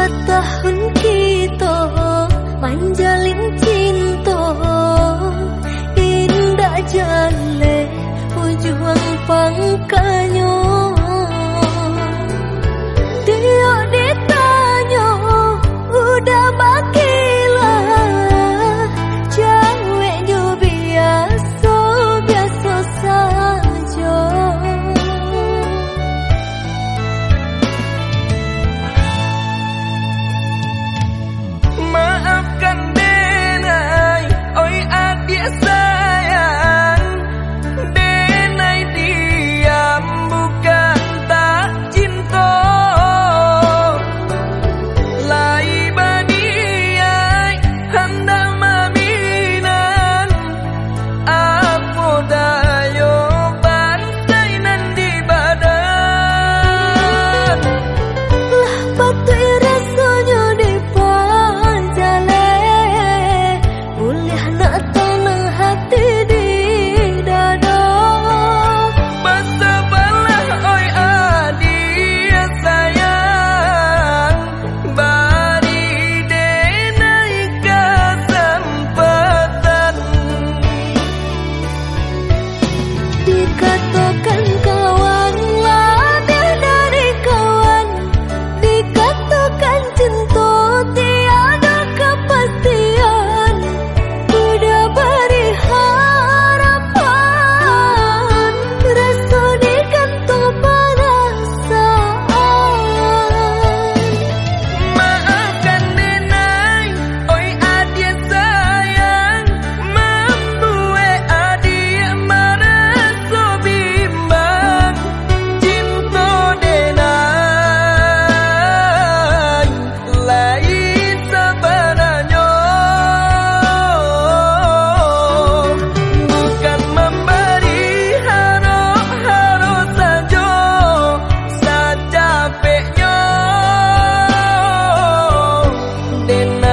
tahun kita manjalin cinta, indah jale ujung pangkanya. Dia ditanya udah bakilah, ceweknya biasa saja. Maafkan denai, oi adik sayang. Denai diam bukan tak cinta. Lai baniai hendak maminan, apa dayo bantai nan di badan. Lah patut rasanya dipanjale, boleh nak tenang hati di dada. Basta balah oi adik sayang, bari denai kesempatan. Dikatakan kawan lebih dari kawan, dikatakan cinta tiada kepastian. Udah beri harapan, rasa di kantong perasaan. Maafkan denai, oi adik sayang, membuat adik merasa bimbang. Cinta denai lain sebenarnya, bukan memberi harap-harap saja secapeknya. Denai